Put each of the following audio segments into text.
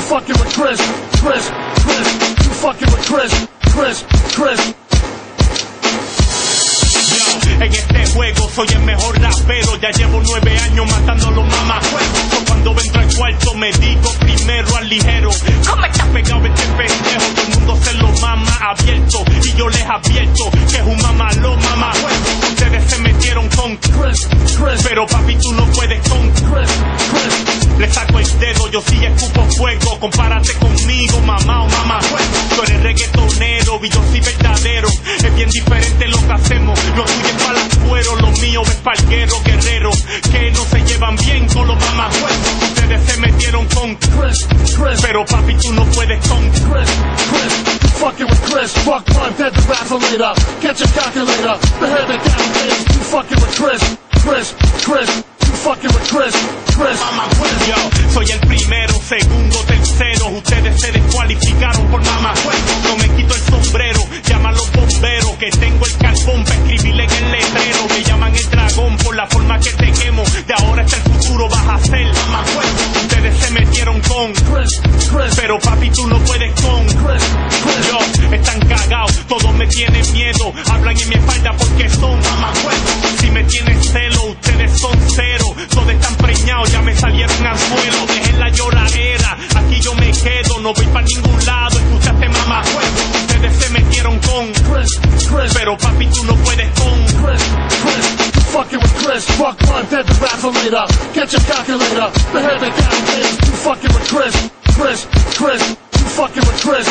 fucking with Chris. You fucking with Chris. En este juego soy el mejor rapero. Ya llevo 9 años matando los mamajuegos. Cuando entro al cuarto me digo primero al ligero. ¿Cómo estás pegado este pendejo? Todo el mundo se lo mama abierto. Y yo les advierto que es un mamalón mamajuego. Ustedes se metieron con Chris. Pero papi tú no puedes con Chris. Le saco el dedo, yo sí escupo fuego. Compárate conmigo, mamá o mamajuego. Tú eres reggaetonero y yo soy verdadero. Es bien diferente lo que hacemos. Lo tuyo es para afuera, lo mío es palguero, guerrero. Que no se llevan bien con los mamajuegos. Ustedes se metieron con Chris. Pero papi tú no puedes con Chris. Fucking with Chris, fuck one, dead the raffle later. Get your calculator, behead the calculators. You fucking with Chris. You fucking with Chris. Yo soy el primero, segundo, tercero. Ustedes se descualificaron por mamajuegos. No me quito el sombrero, llama a los bomberos. Que tengo el carbón para escribirle en el letrero. Me llaman el dragón por la forma que te quemo. De ahora hasta el futuro vas a ser mamajuegos. Ustedes se metieron con Chris. Pero papi tú no puedes con Chris. Yo, están cagados, todos me tienen miedo. Hablan en mi espalda porque son mamajuegos. Si me tienen celo, ustedes son cero. Todos están preñados, ya me salieron al suelo. Dejen la lloradera, aquí yo me quedo. No voy para ningún lado, escuchaste mamajuegos. Ustedes se metieron con Chris. Pero papi tú no puedes con Chris. Fucking with Chris, fuck one, dead the raffle later. Get your calculator, behead the calculators. You fucking with Chris. You fucking with Chris.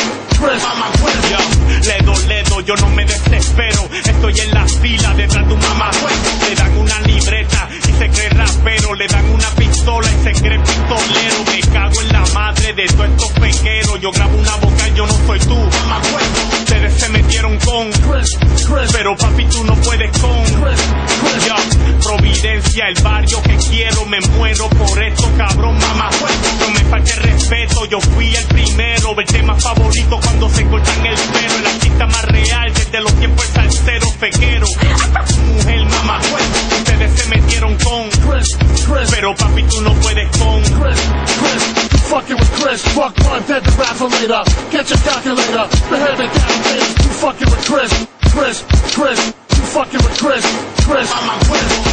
Yo, ledo, yo no me desespero. Estoy en la fila detrás de un mamajuego. Le dan una libreta y se cree rapero. Le dan una pistola y se cree pistolero. Me cago en la madre de todos estos pequeros. Yo grabo una vocal, yo no soy tú, mamajuego. Ustedes se metieron con Chris. Pero papi tú no puedes con Yo, Providencia, el barrio que quiero. Me muero por esto, cabrón, mamajuego. No me falte respeto, yo fui el primero. El tema favorito cuando se cortan el pelo. El artista más real desde los tiempos el salsero fequero. Mujer mamajuego. Ustedes se metieron con Chris. Pero papi tú no puedes con Chris. You fucking with Chris, fuck one, dead the raffle later. Get your calculator, behead the calculators. You fucking with Chris. You fucking with Chris.